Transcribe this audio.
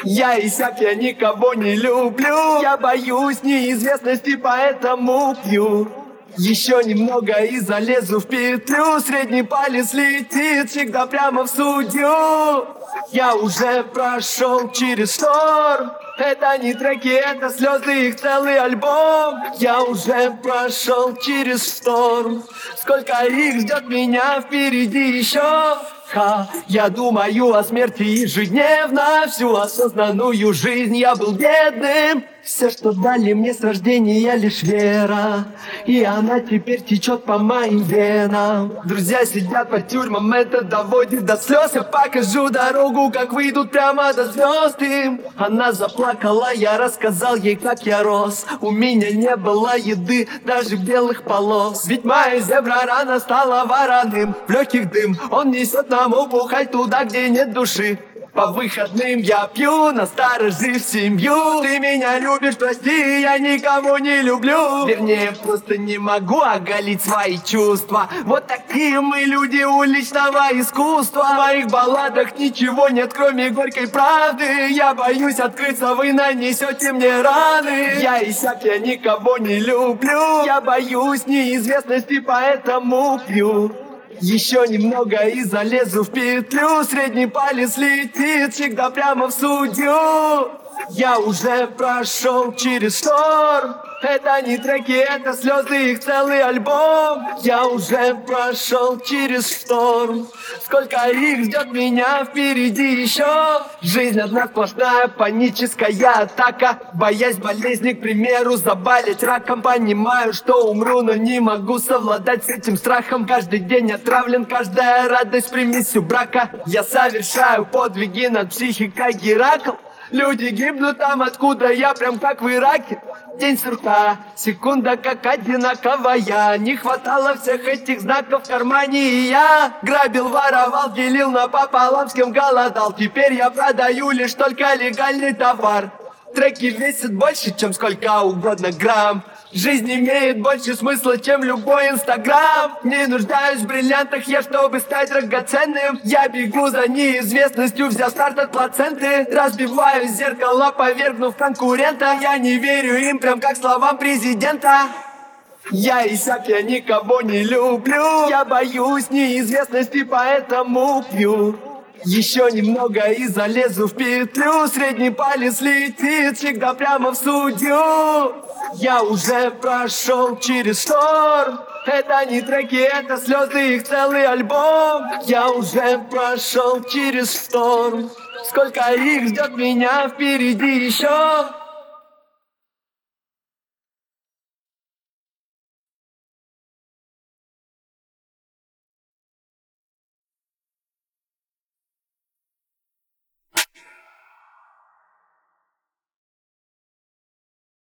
Я и сяк, я никого не люблю. Я боюсь неизвестности, поэтому пью. Еще немного и залезу в петлю. Средний палец летит всегда прямо в судью. Я уже прошел через шторм. Это не треки, это слезы, их целый альбом. Я уже прошел через шторм. Сколько их ждет меня впереди еще. Я думаю о смерти ежедневно. Всю осознанную жизнь я был бедным. Все, что дали мне с рождения, лишь вера. И она теперь течет по моим венам. Друзья сидят по тюрьмам, это доводит до слез. Я покажу дорогу, как выйдут прямо до звезд им. Она заплакала, я рассказал ей, как я рос. У меня не было еды, даже белых полос. Ведь моя зебра рано стала вороным. В легких дым, он несет нам убухать туда, где нет души. По выходным я пью, на старость жив семью. Ты меня любишь, прости, я никого не люблю. Вернее, просто не могу оголить свои чувства. Вот такие мы люди уличного искусства. В моих балладах ничего нет, кроме горькой правды. Я боюсь открыться, вы нанесете мне раны. Я и сяк, я никого не люблю. Я боюсь неизвестности, поэтому пью. Еще немного и залезу в петлю. Средний палец летит всегда прямо в судью. Я уже прошел через шторм. Это не треки, это слезы, их целый альбом. Я уже прошел через шторм. Сколько их ждет меня впереди еще. Жизнь одна сплошная паническая атака. Боясь болезни, к примеру, заболеть раком. Понимаю, что умру, но не могу совладать с этим страхом. Каждый день отравлен, каждая радость примесью брака. Я совершаю подвиги над психикой Геракл. Люди гибнут там, откуда я, прям как в Ираке. День сурка, секунда как одинаковая. Не хватало всех этих знаков в кармане. И я грабил, воровал, делил напополам, с кем голодал. Теперь я продаю лишь только легальный товар. Треки весят больше, чем сколько угодно грамм. Жизнь имеет больше смысла, чем любой инстаграм. Не нуждаюсь в бриллиантах я, чтобы стать драгоценным. Я бегу за неизвестностью, взяв старт от плаценты. Разбиваю зеркало, повергнув конкурента. Я не верю им, прям как словам президента. Я и сяк, я никого не люблю. Я боюсь неизвестности, поэтому пью. Еще немного и залезу в петлю. Средний палец летит всегда прямо в судью. Я уже прошел через шторм. Это не треки, это слезы, их целый альбом. Я уже прошел через шторм. Сколько их ждет меня впереди еще.